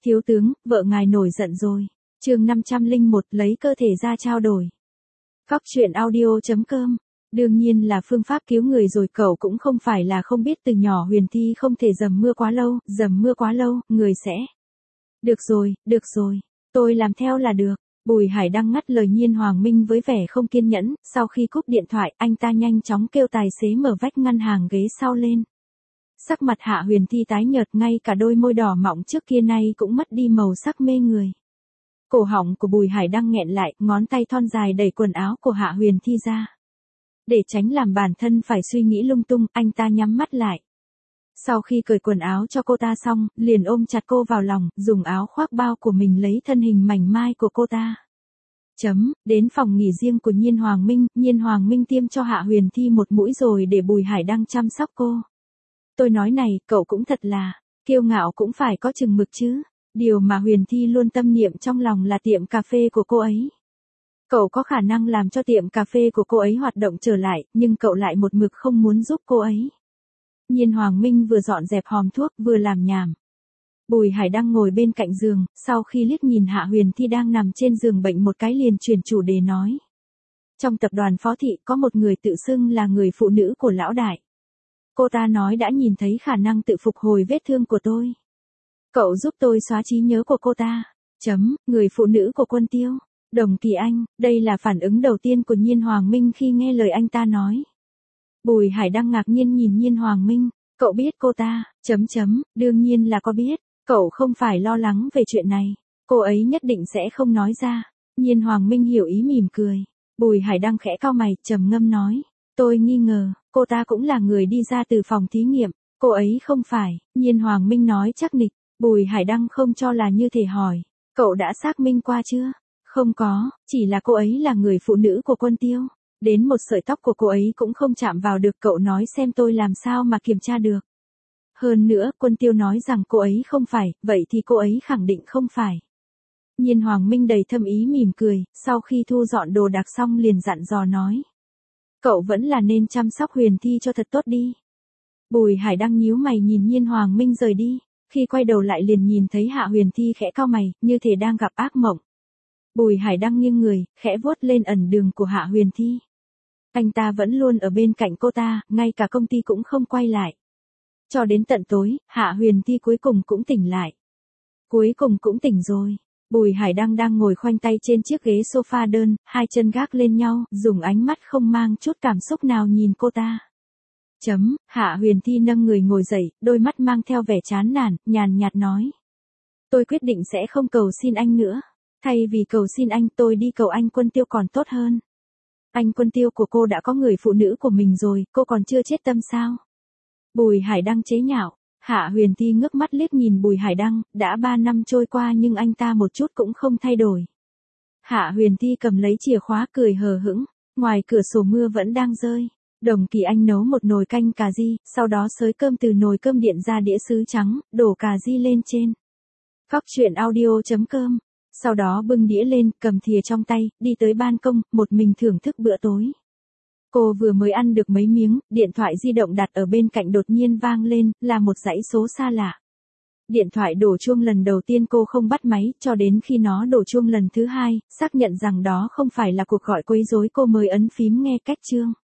Thiếu tướng, vợ ngài nổi giận rồi. Chương 501 lấy cơ thể ra trao đổi. Cóc truyện audio.com. Đương nhiên là phương pháp cứu người rồi, cậu cũng không phải là không biết từ nhỏ Huyền Thi không thể dầm mưa quá lâu, người sẽ. Được rồi, tôi làm theo là được. Bùi Hải Đăng ngắt lời Nhiên Hoàng Minh với vẻ không kiên nhẫn, sau khi cúp điện thoại, anh ta nhanh chóng kêu tài xế mở vách ngăn hàng ghế sau lên. Sắc mặt Hạ Huyền Thi tái nhợt, ngay cả đôi môi đỏ mọng trước kia nay cũng mất đi màu sắc mê người. Cổ họng của Bùi Hải Đăng nghẹn lại, ngón tay thon dài đẩy quần áo của Hạ Huyền Thi ra. Để tránh làm bản thân phải suy nghĩ lung tung, anh ta nhắm mắt lại. Sau khi cởi quần áo cho cô ta xong, liền ôm chặt cô vào lòng, dùng áo khoác bao của mình lấy thân hình mảnh mai của cô ta. Đến phòng nghỉ riêng của Nhiên Hoàng Minh tiêm cho Hạ Huyền Thi một mũi rồi để Bùi Hải Đăng chăm sóc cô. Tôi nói này, cậu cũng thật là, kiêu ngạo cũng phải có chừng mực chứ. Điều mà Huyền Thi luôn tâm niệm trong lòng là tiệm cà phê của cô ấy. Cậu có khả năng làm cho tiệm cà phê của cô ấy hoạt động trở lại, nhưng cậu lại một mực không muốn giúp cô ấy. Nhiên Hoàng Minh vừa dọn dẹp hòm thuốc vừa làm nhảm. Bùi Hải Đăng ngồi bên cạnh giường, sau khi liếc nhìn Hạ Huyền Thi đang nằm trên giường bệnh một cái liền chuyển chủ đề nói. Trong tập đoàn Phó Thị có một người tự xưng là người phụ nữ của lão đại. Cô ta nói đã nhìn thấy khả năng tự phục hồi vết thương của tôi. Cậu giúp tôi xóa trí nhớ của cô ta. Người phụ nữ của Quân Tiêu. Đồng Kỳ Anh, đây là phản ứng đầu tiên của Nhiên Hoàng Minh khi nghe lời anh ta nói. Bùi Hải Đăng ngạc nhiên nhìn Nhiên Hoàng Minh, cậu biết cô ta, đương nhiên là có biết, cậu không phải lo lắng về chuyện này, cô ấy nhất định sẽ không nói ra. Nhiên Hoàng Minh hiểu ý mỉm cười. Bùi Hải Đăng khẽ cau mày, trầm ngâm nói, tôi nghi ngờ, cô ta cũng là người đi ra từ phòng thí nghiệm, cô ấy không phải. Nhiên Hoàng Minh nói chắc nịch. Bùi Hải Đăng không cho là như thể hỏi, cậu đã xác minh qua chưa? Không có, chỉ là cô ấy là người phụ nữ của Quân Tiêu. Đến một sợi tóc của cô ấy cũng không chạm vào được, cậu nói xem tôi làm sao mà kiểm tra được. Hơn nữa, Quân Tiêu nói rằng cô ấy không phải, vậy thì cô ấy khẳng định không phải. Nhiên Hoàng Minh đầy thâm ý mỉm cười, sau khi thu dọn đồ đạc xong liền dặn dò nói. Cậu vẫn là nên chăm sóc Huyền Thi cho thật tốt đi. Bùi Hải Đăng nhíu mày nhìn Nhiên Hoàng Minh rời đi. Khi quay đầu lại liền nhìn thấy Hạ Huyền Thi khẽ cau mày, như thể đang gặp ác mộng. Bùi Hải Đăng nghiêng người, khẽ vuốt lên ẩn đường của Hạ Huyền Thi. Anh ta vẫn luôn ở bên cạnh cô ta, ngay cả công ty cũng không quay lại. Cho đến tận tối, Hạ Huyền Thi cuối cùng cũng tỉnh lại. Cuối cùng cũng tỉnh rồi. Bùi Hải Đăng đang ngồi khoanh tay trên chiếc ghế sofa đơn, hai chân gác lên nhau, dùng ánh mắt không mang chút cảm xúc nào nhìn cô ta. Hạ Huyền Thi nâng người ngồi dậy, đôi mắt mang theo vẻ chán nản, nhàn nhạt nói. Tôi quyết định sẽ không cầu xin anh nữa. Thay vì cầu xin anh, tôi đi cầu anh Quân Tiêu còn tốt hơn. Anh Quân Tiêu của cô đã có người phụ nữ của mình rồi, cô còn chưa chết tâm sao? Bùi Hải Đăng chế nhạo. Hạ Huyền Thi ngước mắt liếc nhìn Bùi Hải Đăng, đã 3 năm trôi qua nhưng anh ta một chút cũng không thay đổi. Hạ Huyền Thi cầm lấy chìa khóa cười hờ hững, ngoài cửa sổ mưa vẫn đang rơi. Đồng Kỳ Anh nấu một nồi canh cà ri, sau đó xới cơm từ nồi cơm điện ra đĩa sứ trắng, đổ cà ri lên trên. Cóc truyện audio.com. Sau đó bưng đĩa lên, cầm thìa trong tay, đi tới ban công, một mình thưởng thức bữa tối. Cô vừa mới ăn được mấy miếng, điện thoại di động đặt ở bên cạnh đột nhiên vang lên, là một dãy số xa lạ. Điện thoại đổ chuông lần đầu tiên cô không bắt máy, cho đến khi nó đổ chuông lần thứ hai, xác nhận rằng đó không phải là cuộc gọi quấy rối cô mới ấn phím nghe cách chuông.